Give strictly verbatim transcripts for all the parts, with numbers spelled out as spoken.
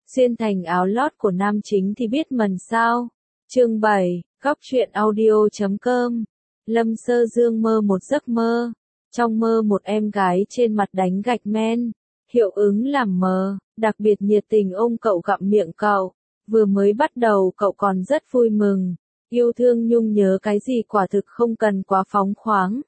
xuyên thành áo lót của nam chính thì biết mần sao. Chương bảy, góc truyện audio chấm com. Lâm Sơ Dương mơ một giấc mơ. Trong mơ một em gái trên mặt đánh gạch men, hiệu ứng làm mờ, đặc biệt nhiệt tình ôm cậu gặm miệng cậu. Vừa mới bắt đầu cậu còn rất vui mừng, yêu thương nhung nhớ cái gì quả thực không cần quá phóng khoáng.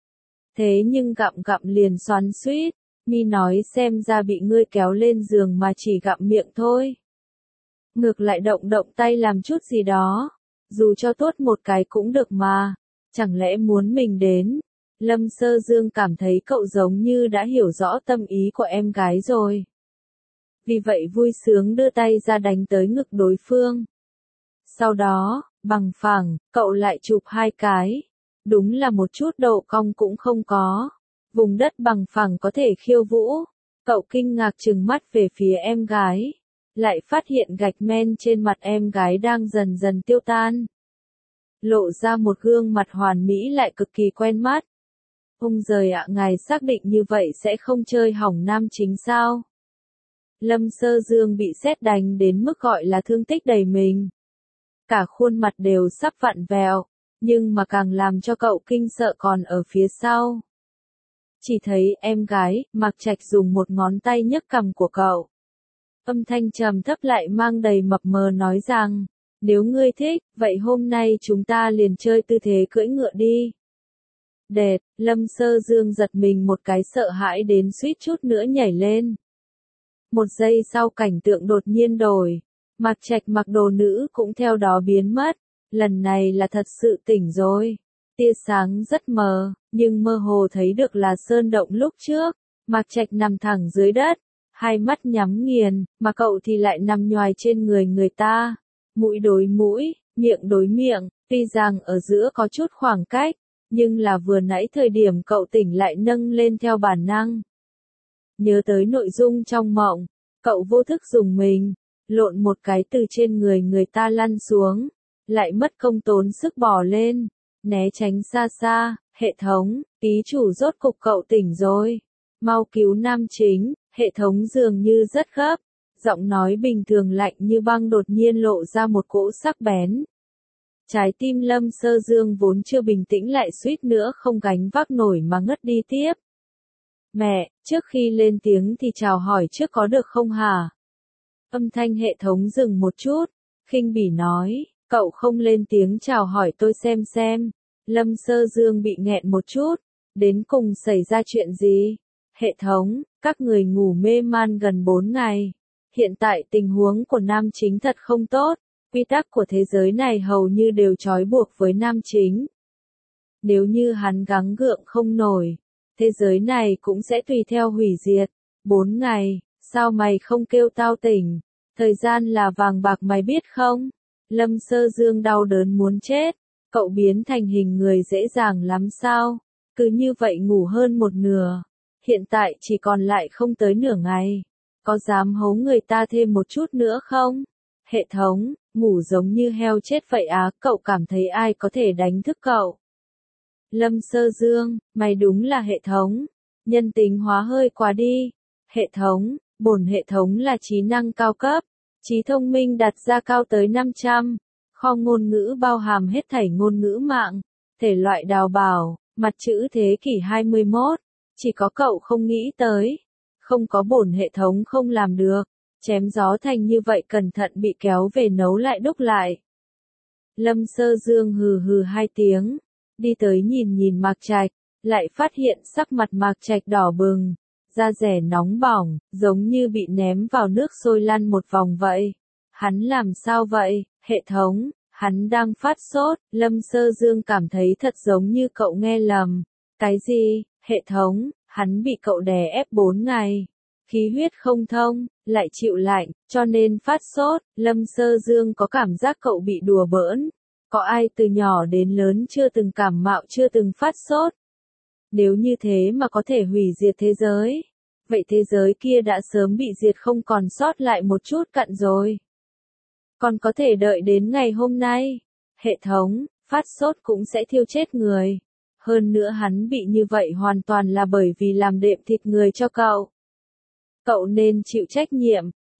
Thế nhưng gặm gặm liền xoắn xuýt, mi nói xem ra bị ngươi kéo lên giường mà chỉ gặm miệng thôi. Ngược lại động động tay làm chút gì đó, dù cho tốt một cái cũng được mà, chẳng lẽ muốn mình đến. Lâm Sơ Dương cảm thấy cậu giống như đã hiểu rõ tâm ý của em gái rồi. Vì vậy vui sướng đưa tay ra đánh tới ngực đối phương. Sau đó, bằng phẳng, cậu lại chụp hai cái. Đúng là một chút độ cong cũng không có. Vùng đất bằng phẳng có thể khiêu vũ. Cậu kinh ngạc trừng mắt về phía em gái. Lại phát hiện gạch men trên mặt em gái đang dần dần tiêu tan. Lộ ra một gương mặt hoàn mỹ lại cực kỳ quen mắt. Ông giời ạ, ngài xác định như vậy sẽ không chơi hỏng nam chính sao? Lâm Sơ Dương bị sét đánh đến mức gọi là thương tích đầy mình. Cả khuôn mặt đều sắp vặn vẹo, nhưng mà càng làm cho cậu kinh sợ còn ở phía sau. Chỉ thấy em gái, Mạc Trạch dùng một ngón tay nhấc cằm của cậu. Âm thanh trầm thấp lại mang đầy mập mờ nói rằng, nếu ngươi thích, vậy hôm nay chúng ta liền chơi tư thế cưỡi ngựa đi. Đệt, Lâm Sơ Dương giật mình một cái sợ hãi đến suýt chút nữa nhảy lên. Một giây sau cảnh tượng đột nhiên đổi, Mạc Trạch mặc đồ nữ cũng theo đó biến mất, lần này là thật sự tỉnh rồi. Tia sáng rất mờ, nhưng mơ hồ thấy được là sơn động lúc trước. Mạc Trạch nằm thẳng dưới đất, hai mắt nhắm nghiền, mà cậu thì lại nằm nhoài trên người người ta. Mũi đối mũi, miệng đối miệng, tuy rằng ở giữa có chút khoảng cách, nhưng là vừa nãy thời điểm cậu tỉnh lại nâng lên theo bản năng. Nhớ tới nội dung trong mộng, cậu vô thức dùng mình, lộn một cái từ trên người người ta lăn xuống, lại mất công tốn sức bò lên, né tránh xa xa. Hệ thống, ký chủ rốt cục cậu tỉnh rồi, mau cứu nam chính. Hệ thống dường như rất gấp, giọng nói bình thường lạnh như băng đột nhiên lộ ra một cỗ sắc bén. Trái tim Lâm Sơ Dương vốn chưa bình tĩnh lại suýt nữa không gánh vác nổi mà ngất đi tiếp. Mẹ, trước khi lên tiếng thì chào hỏi trước có được không hả? Âm thanh hệ thống dừng một chút, khinh bỉ nói, cậu không lên tiếng chào hỏi tôi xem xem. Lâm Sơ Dương bị nghẹn một chút, đến cùng xảy ra chuyện gì? Hệ thống, các người ngủ mê man gần bốn ngày. Hiện tại tình huống của nam chính thật không tốt, quy tắc của thế giới này hầu như đều trói buộc với nam chính. Nếu như hắn gắng gượng không nổi, thế giới này cũng sẽ tùy theo hủy diệt. Bốn ngày, sao mày không kêu tao tỉnh? Thời gian là vàng bạc mày biết không? Lâm Sơ Dương đau đớn muốn chết, cậu biến thành hình người dễ dàng lắm sao? Cứ như vậy ngủ hơn một nửa. Hiện tại chỉ còn lại không tới nửa ngày. Có dám hấu người ta thêm một chút nữa không? Hệ thống, ngủ giống như heo chết vậy á, cậu cảm thấy ai có thể đánh thức cậu? Lâm Sơ Dương, mày đúng là hệ thống. Nhân tính hóa hơi quá đi. Hệ thống, bổn hệ thống là trí năng cao cấp. Trí thông minh đặt ra cao tới năm trăm. Kho ngôn ngữ bao hàm hết thảy ngôn ngữ mạng. Thể loại đào bảo, mặt chữ thế kỷ hai mươi mốt. Chỉ có cậu không nghĩ tới. Không có bổn hệ thống không làm được. Chém gió thành như vậy cẩn thận bị kéo về nấu lại đúc lại. Lâm Sơ Dương hừ hừ hai tiếng. Đi tới nhìn nhìn Mạc Trạch. Lại phát hiện sắc mặt Mạc Trạch đỏ bừng. Da rẻ nóng bỏng, giống như bị ném vào nước sôi lăn một vòng vậy. Hắn làm sao vậy, hệ thống? Hắn đang phát sốt. Lâm Sơ Dương cảm thấy thật giống như cậu nghe lầm. Cái gì? Hệ thống, hắn bị cậu đè ép bốn ngày. Khí huyết không thông, lại chịu lạnh, cho nên phát sốt. Lâm Sơ Dương có cảm giác cậu bị đùa bỡn. Có ai từ nhỏ đến lớn chưa từng cảm mạo chưa từng phát sốt? Nếu như thế mà có thể hủy diệt thế giới, vậy thế giới kia đã sớm bị diệt không còn sót lại một chút cặn rồi. Còn có thể đợi đến ngày hôm nay. Hệ thống, phát sốt cũng sẽ thiêu chết người. Hơn nữa hắn bị như vậy hoàn toàn là bởi vì làm đệm thịt người cho cậu. Cậu nên chịu trách nhiệm.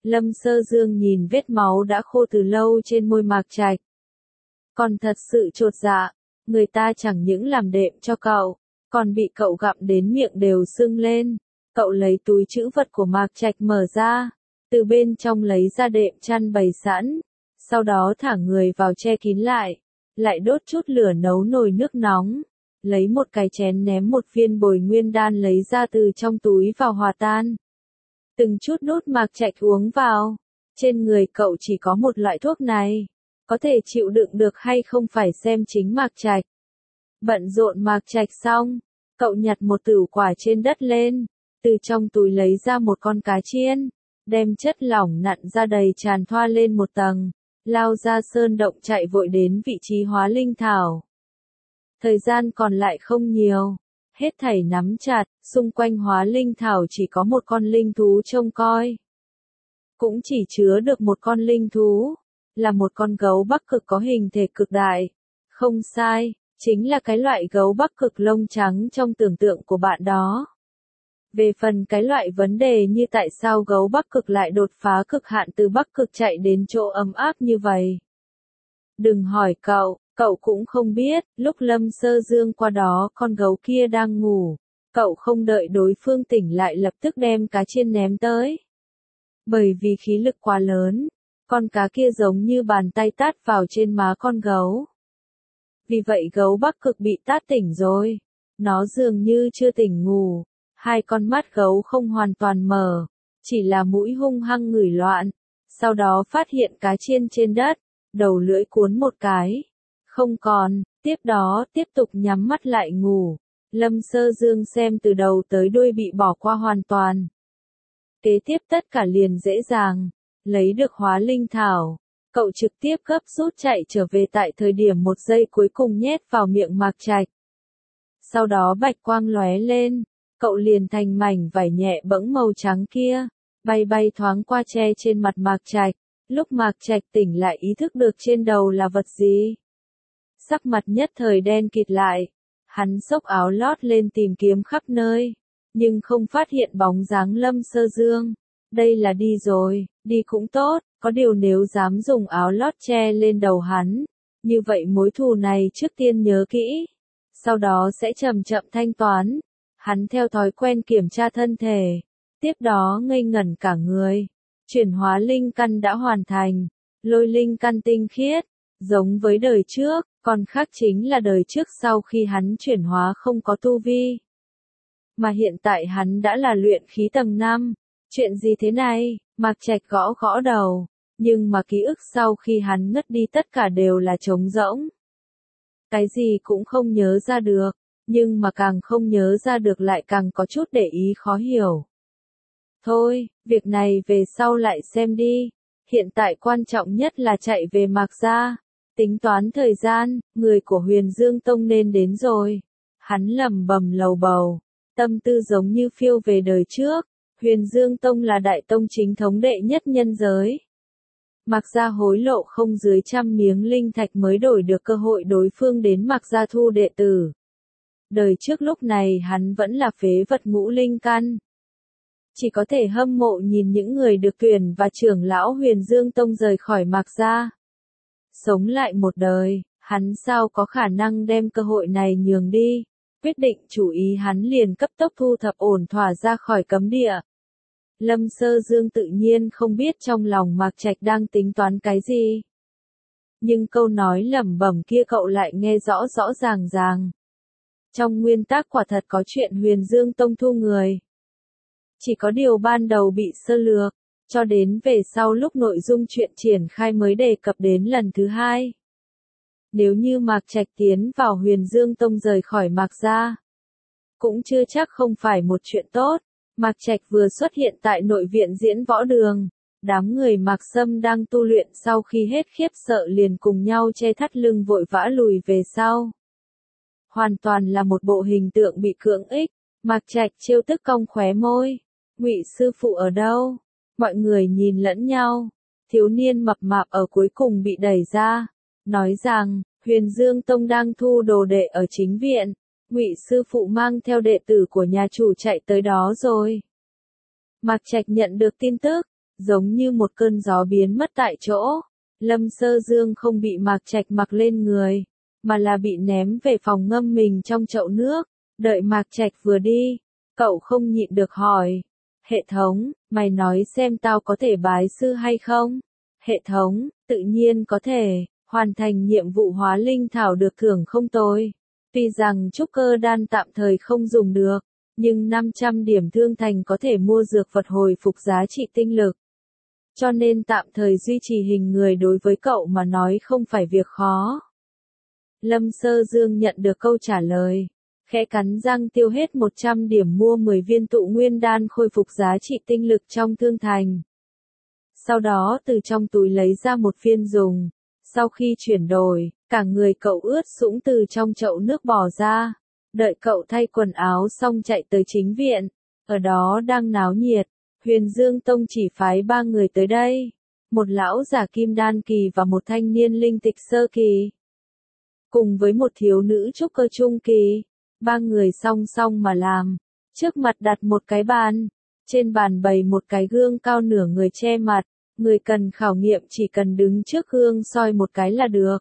Lâm Sơ Dương nhìn vết máu đã khô từ lâu trên môi Mạc Trạch. Còn thật sự chột dạ, người ta chẳng những làm đệm cho cậu, còn bị cậu gặm đến miệng đều sưng lên. Cậu lấy túi trữ vật của Mạc Trạch mở ra, từ bên trong lấy ra đệm chăn bày sẵn, sau đó thả người vào che kín lại, lại đốt chút lửa nấu nồi nước nóng, lấy một cái chén ném một viên bồi nguyên đan lấy ra từ trong túi vào hòa tan. Từng chút đút Mạc Trạch uống vào, trên người cậu chỉ có một loại thuốc này, có thể chịu đựng được hay không phải xem chính Mạc Trạch. Bận rộn Mạc Trạch xong, cậu nhặt một tửu quả trên đất lên, từ trong túi lấy ra một con cá chiên, đem chất lỏng nặn ra đầy tràn thoa lên một tầng, lao ra sơn động chạy vội đến vị trí hóa linh thảo. Thời gian còn lại không nhiều, hết thảy nắm chặt, xung quanh hóa linh thảo chỉ có một con linh thú trông coi. Cũng chỉ chứa được một con linh thú, là một con gấu Bắc Cực có hình thể cực đại. Không sai, chính là cái loại gấu Bắc Cực lông trắng trong tưởng tượng của bạn đó. Về phần cái loại vấn đề như tại sao gấu Bắc Cực lại đột phá cực hạn từ Bắc Cực chạy đến chỗ ấm áp như vậy. Đừng hỏi cậu, cậu cũng không biết, lúc Lâm Sơ Dương qua đó con gấu kia đang ngủ, cậu không đợi đối phương tỉnh lại lập tức đem cá chiên ném tới. Bởi vì khí lực quá lớn, con cá kia giống như bàn tay tát vào trên má con gấu. Vì vậy gấu Bắc Cực bị tát tỉnh rồi, nó dường như chưa tỉnh ngủ. Hai con mắt gấu không hoàn toàn mở, chỉ là mũi hung hăng ngửi loạn, sau đó phát hiện cá chiên trên đất, đầu lưỡi cuốn một cái, không còn, tiếp đó tiếp tục nhắm mắt lại ngủ. Lâm Sơ Dương xem từ đầu tới đuôi bị bỏ qua hoàn toàn. Kế tiếp tất cả liền dễ dàng, lấy được hóa linh thảo, cậu trực tiếp gấp rút chạy trở về tại thời điểm một giây cuối cùng nhét vào miệng Mạc Trạch. Sau đó bạch quang lóe lên. Cậu liền thành mảnh vải nhẹ bẫng màu trắng kia, bay bay thoáng qua che trên mặt Mạc Trạch. Lúc Mạc Trạch tỉnh lại ý thức được trên đầu là vật gì. Sắc mặt nhất thời đen kịt lại, hắn xốc áo lót lên tìm kiếm khắp nơi, nhưng không phát hiện bóng dáng Lâm Sơ Dương. Đây là đi rồi, đi cũng tốt, có điều nếu dám dùng áo lót che lên đầu hắn, như vậy mối thù này trước tiên nhớ kỹ, sau đó sẽ chậm chậm thanh toán. Hắn theo thói quen kiểm tra thân thể, tiếp đó ngây ngẩn cả người. Chuyển hóa linh căn đã hoàn thành, lôi linh căn tinh khiết, giống với đời trước, còn khác chính là đời trước sau khi hắn chuyển hóa không có tu vi. Mà hiện tại hắn đã là luyện khí tầng năm, chuyện gì thế này, Mạc Trạch gõ gõ đầu, nhưng mà ký ức sau khi hắn ngất đi tất cả đều là trống rỗng. Cái gì cũng không nhớ ra được. Nhưng mà càng không nhớ ra được lại càng có chút để ý khó hiểu. Thôi, việc này về sau lại xem đi. Hiện tại quan trọng nhất là chạy về Mạc gia. Tính toán thời gian, người của Huyền Dương Tông nên đến rồi. Hắn lẩm bẩm lầu bầu, tâm tư giống như phiêu về đời trước. Huyền Dương Tông là đại tông chính thống đệ nhất nhân giới. Mạc gia hối lộ không dưới trăm miếng linh thạch mới đổi được cơ hội đối phương đến Mạc gia thu đệ tử. Đời trước lúc này hắn vẫn là phế vật ngũ linh căn. Chỉ có thể hâm mộ nhìn những người được tuyển và trưởng lão Huyền Dương Tông rời khỏi Mạc gia. Sống lại một đời, hắn sao có khả năng đem cơ hội này nhường đi. Quyết định chủ ý hắn liền cấp tốc thu thập ổn thỏa ra khỏi cấm địa. Lâm Sơ Dương tự nhiên không biết trong lòng Mạc Trạch đang tính toán cái gì. Nhưng câu nói lẩm bẩm kia cậu lại nghe rõ rõ ràng ràng. Trong nguyên tắc quả thật có chuyện Huyền Dương Tông thu người. Chỉ có điều ban đầu bị sơ lược, cho đến về sau lúc nội dung chuyện triển khai mới đề cập đến lần thứ hai. Nếu như Mạc Trạch tiến vào Huyền Dương Tông rời khỏi Mạc gia, cũng chưa chắc không phải một chuyện tốt. Mạc Trạch vừa xuất hiện tại nội viện Diễn Võ Đường, đám người Mạc Sâm đang tu luyện sau khi hết khiếp sợ liền cùng nhau che thắt lưng vội vã lùi về sau. Hoàn toàn là một bộ hình tượng bị cưỡng ích. Mạc Trạch trêu tức cong khóe môi. Ngụy sư phụ ở đâu? Mọi người nhìn lẫn nhau. Thiếu niên mập mạp ở cuối cùng bị đẩy ra, nói rằng Huyền Dương Tông đang thu đồ đệ ở chính viện. Ngụy sư phụ mang theo đệ tử của nhà chủ chạy tới đó rồi. Mạc Trạch nhận được tin tức, giống như một cơn gió biến mất tại chỗ. Lâm Sơ Dương không bị Mạc Trạch mặc lên người, mà là bị ném về phòng ngâm mình trong chậu nước. Đợi Mạc Trạch vừa đi, cậu không nhịn được hỏi. Hệ thống, mày nói xem tao có thể bái sư hay không? Hệ thống, tự nhiên có thể, hoàn thành nhiệm vụ hóa linh thảo được thưởng không tồi. Tuy rằng trúc cơ đan tạm thời không dùng được, nhưng năm trăm điểm thương thành có thể mua dược vật hồi phục giá trị tinh lực. Cho nên tạm thời duy trì hình người đối với cậu mà nói không phải việc khó. Lâm Sơ Dương nhận được câu trả lời, khẽ cắn răng tiêu hết một trăm điểm mua mười viên tụ nguyên đan khôi phục giá trị tinh lực trong thương thành. Sau đó từ trong túi lấy ra một viên dùng. Sau khi chuyển đổi, cả người cậu ướt sũng từ trong chậu nước bò ra. Đợi cậu thay quần áo xong chạy tới chính viện. Ở đó đang náo nhiệt, Huyền Dương Tông chỉ phái ba người tới đây. Một lão giả kim đan kỳ và một thanh niên linh tịch sơ kỳ. Cùng với một thiếu nữ trúc cơ trung kỳ. Ba người song song mà làm. Trước mặt đặt một cái bàn. Trên bàn bày một cái gương cao nửa người che mặt. Người cần khảo nghiệm chỉ cần đứng trước gương soi một cái là được.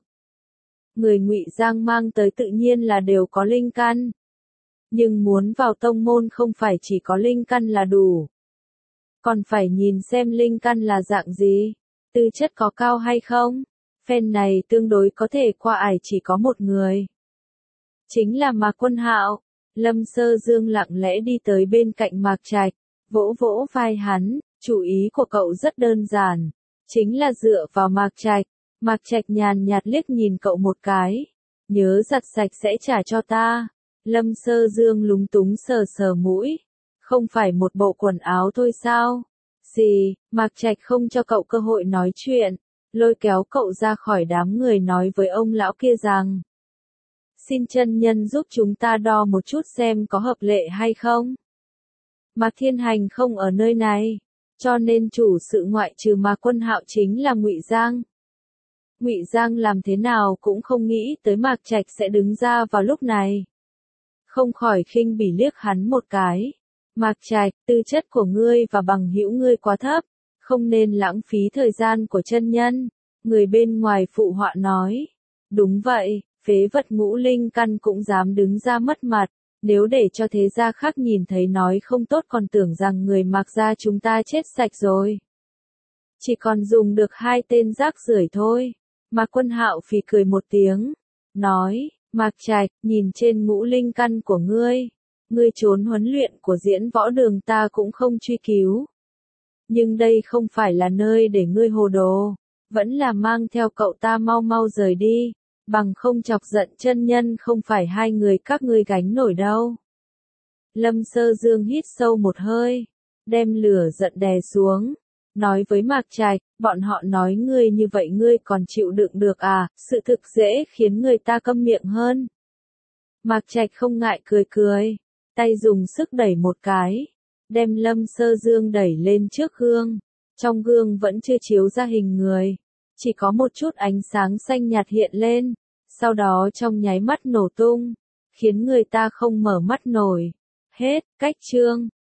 Người Ngụy Giang mang tới tự nhiên là đều có linh căn. Nhưng muốn vào tông môn không phải chỉ có linh căn là đủ. Còn phải nhìn xem linh căn là dạng gì, tư chất có cao hay không. Phen này tương đối có thể qua ải chỉ có một người. Chính là Mạc Quân Hạo. Lâm Sơ Dương lặng lẽ đi tới bên cạnh Mạc Trạch, vỗ vỗ vai hắn. Chủ ý của cậu rất đơn giản, chính là dựa vào Mạc Trạch. Mạc Trạch nhàn nhạt liếc nhìn cậu một cái, nhớ giặt sạch sẽ trả cho ta. Lâm Sơ Dương lúng túng sờ sờ mũi, không phải một bộ quần áo thôi sao? Gì? Mạc Trạch không cho cậu cơ hội nói chuyện, lôi kéo cậu ra khỏi đám người nói với ông lão kia rằng, xin chân nhân giúp chúng ta đo một chút xem có hợp lệ hay không. Mạc Thiên Hành không ở nơi này. Cho nên chủ sự ngoại trừ Mạc Quân Hạo chính là Ngụy Giang. Ngụy Giang làm thế nào cũng không nghĩ tới Mạc Trạch sẽ đứng ra vào lúc này. Không khỏi khinh bỉ liếc hắn một cái. Mạc Trạch, tư chất của ngươi và bằng hữu ngươi quá thấp, không nên lãng phí thời gian của chân nhân. Người bên ngoài phụ họa nói. Đúng vậy, phế vật ngũ linh căn cũng dám đứng ra mất mặt. Nếu để cho thế gia khác nhìn thấy nói không tốt còn tưởng rằng người Mạc gia chúng ta chết sạch rồi. Chỉ còn dùng được hai tên rác rưởi thôi. Mạc Quân Hạo phì cười một tiếng, nói, Mạc Trạch, nhìn trên ngũ linh căn của ngươi, ngươi trốn huấn luyện của diễn võ đường ta cũng không truy cứu. Nhưng đây không phải là nơi để ngươi hồ đồ, vẫn là mang theo cậu ta mau mau rời đi. Bằng không chọc giận chân nhân không phải hai người các ngươi gánh nổi đâu. Lâm Sơ Dương hít sâu một hơi, đem lửa giận đè xuống, nói với Mạc Trạch, bọn họ nói ngươi như vậy ngươi còn chịu đựng được à, sự thực dễ khiến người ta câm miệng hơn. Mạc Trạch không ngại cười cười, tay dùng sức đẩy một cái, đem Lâm Sơ Dương đẩy lên trước gương, trong gương vẫn chưa chiếu ra hình người. Chỉ có một chút ánh sáng xanh nhạt hiện lên, sau đó trong nháy mắt nổ tung, khiến người ta không mở mắt nổi. Hết, cách chương.